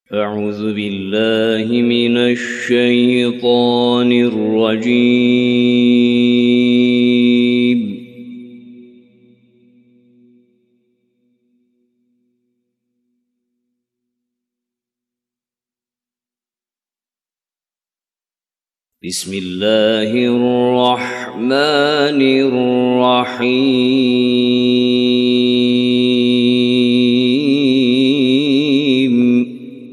أعوذ بالله من الشيطان الرجيم. بسم الله الرحمن الرحيم.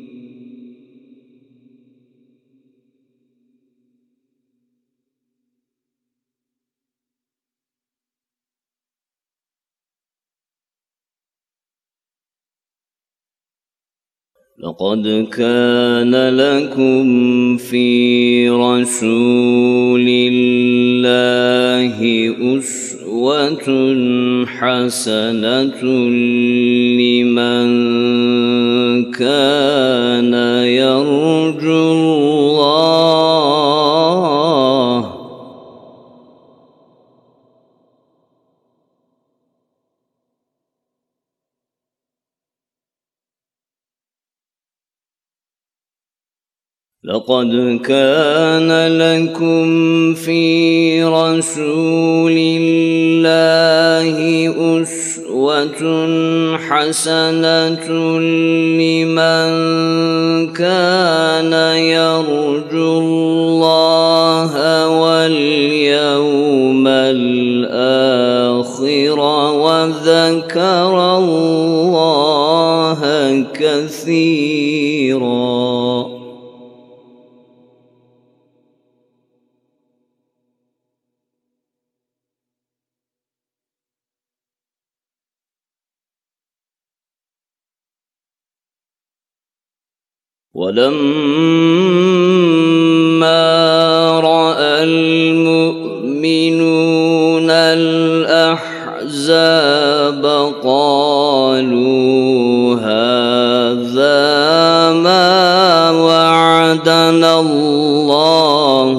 لقد كان لكم في رسول الله أسوة حسنة لمن كان يرجو الله لقد كان لكم في رسول الله أسوة حسنة لمن كان يرجو الله واليوم الآخر وذكر الله كثيرا. ولما رأى المؤمنون الأحزاب قالوا هذا ما وعدنا الله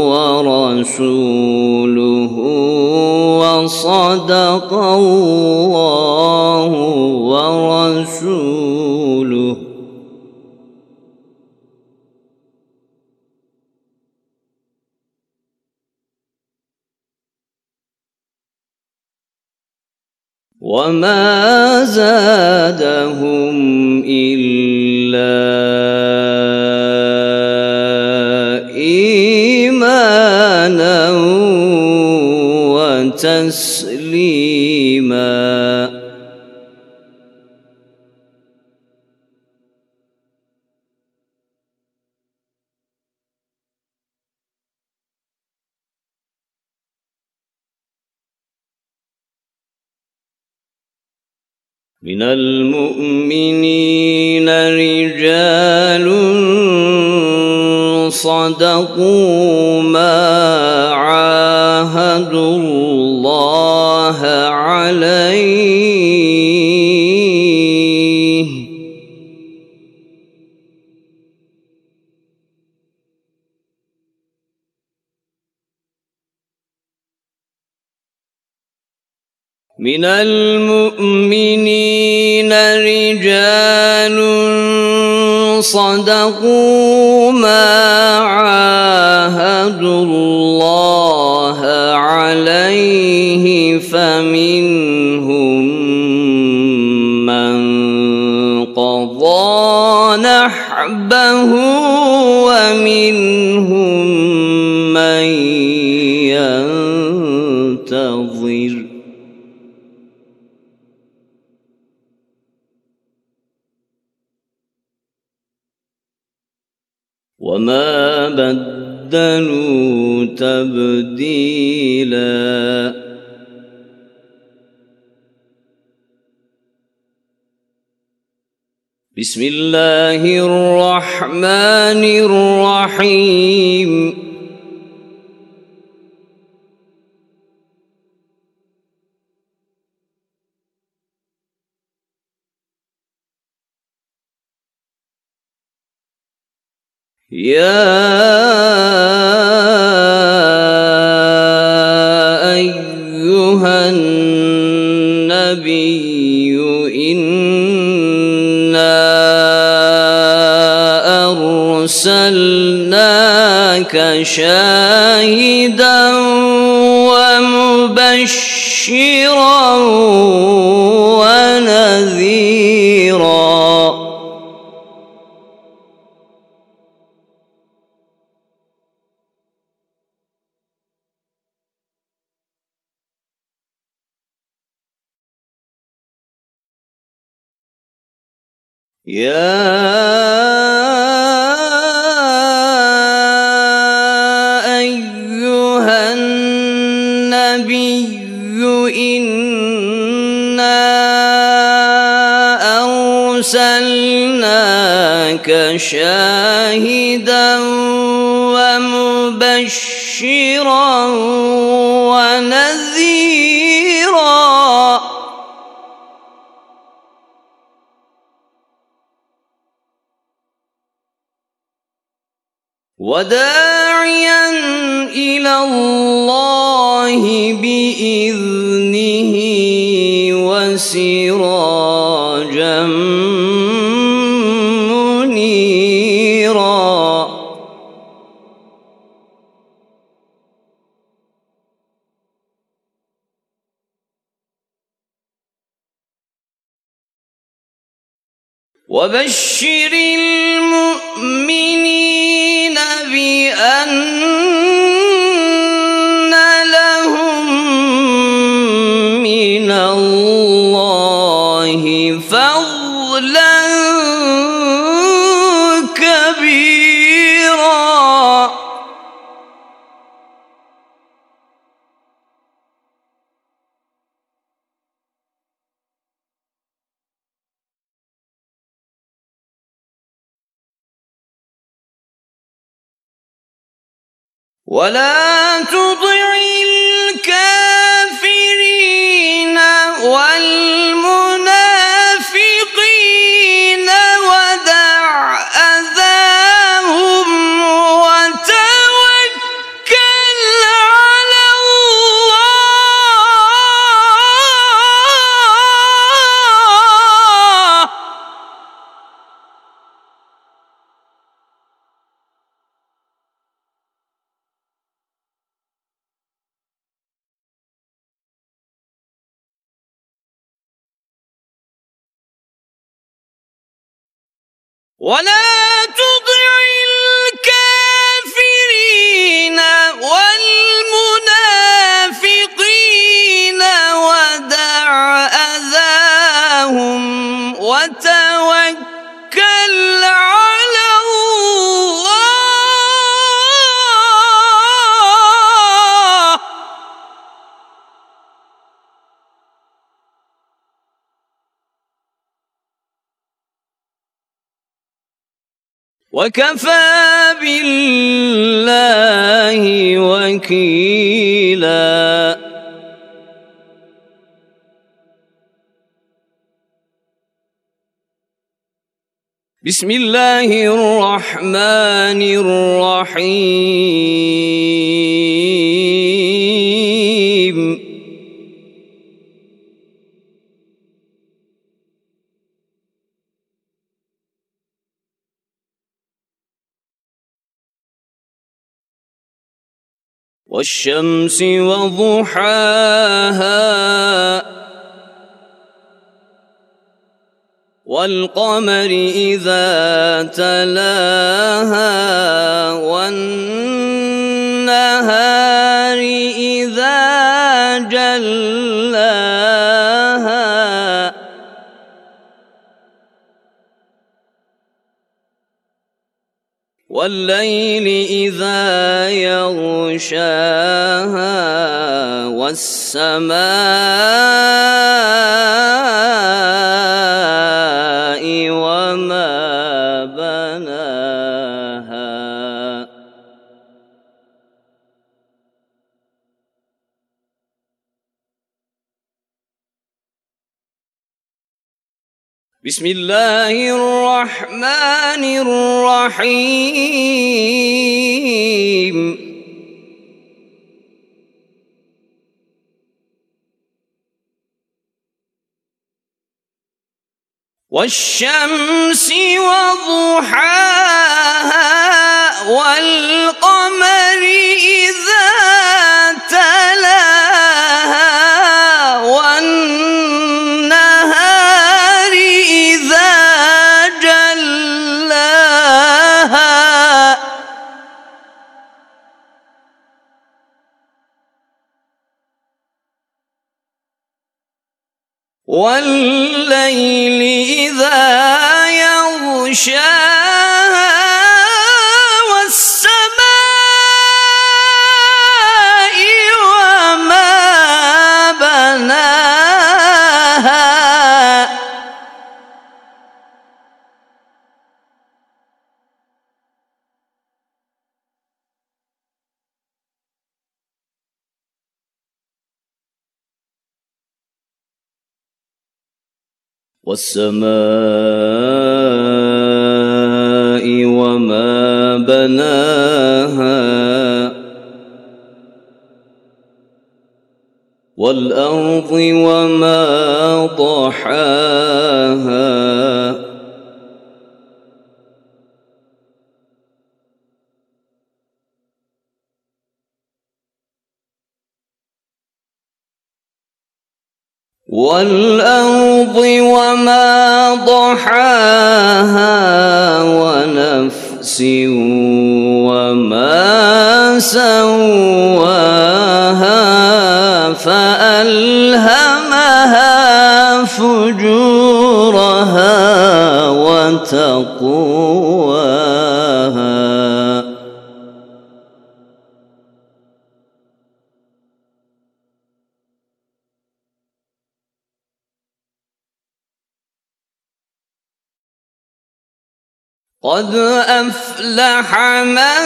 ورسوله وصدق الله ورسوله. وما زادهم إلا إيمانا وتسليما. من المؤمنين رجال صدقوا ما عاهدوا الله عليه من المؤمنين رجال صدقوا ما عاهدوا الله عليه فمنهم من قضى نحبه ومنهم من ينتظر وما بدلوا تبديلا. بسم الله الرحمن الرحيم. يا أيها النبي إنا أرسلناك شاهدا ومبشرا ونذيرا. يا أيها النبي إنا أرسلناك شاهدا ومبشرا ونذيرا. وداعيا إلى الله بإذنه وسراجا منيرا. وبشر المؤمنين بأن لهم من الله فضلا كبيرا. ولا تطع الكافرين والمنافقين ودع أذاهم وتوكل على الله. ولا تطع الكافرين والمنافقين ودع أذاهم وتوكل على الله. وكفى بالله وكيلا. بسم الله الرحمن الرحيم. والشمس وضحاها والقمر إذا تلاها والنهار إذا جلاها والليل إذا يغشاها والسماء وما بناها. بسم الله الرحمن الرحيم. والشمس وضحاها والقمر إذا تلاها والنهار إذا جلاها والليل إذا يغشاها والسماء وما بناها والسماء وما بناها والأرض وما طحاها والأرض وما ضحاها ونفس وما سواها فألهمها فجورها وتقواها قد أفلح من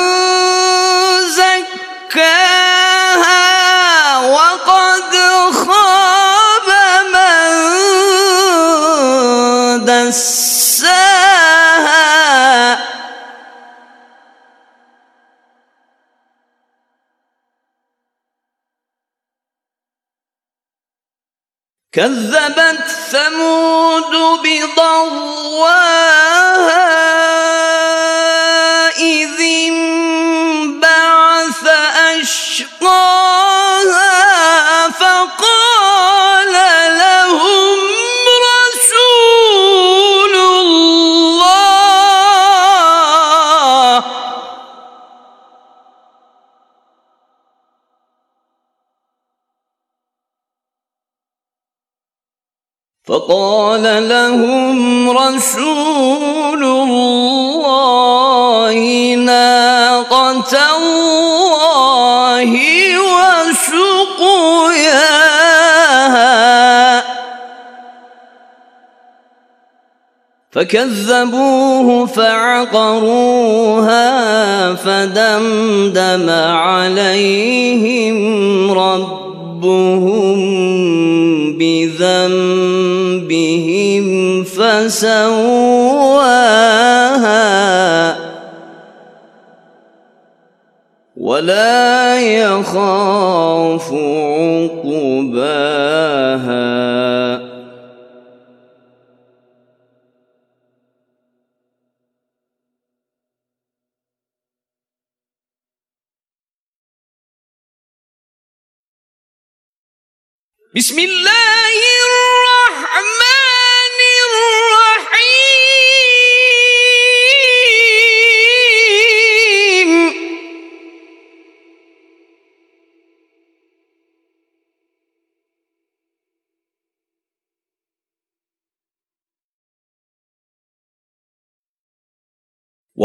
زكاها وقد خاب من دساها كذبت ثمود بطغواها إذ انبعث أشقاها فقال لهم رسول الله ناقة الله وسقياها فكذبوه فعقروها فدمدم عليهم ربهم بذنبهم فسواها ولا يخاف عقباها بسم الله الرحمن الرحيم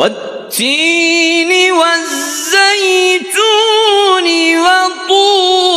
والتين والزيتون وطور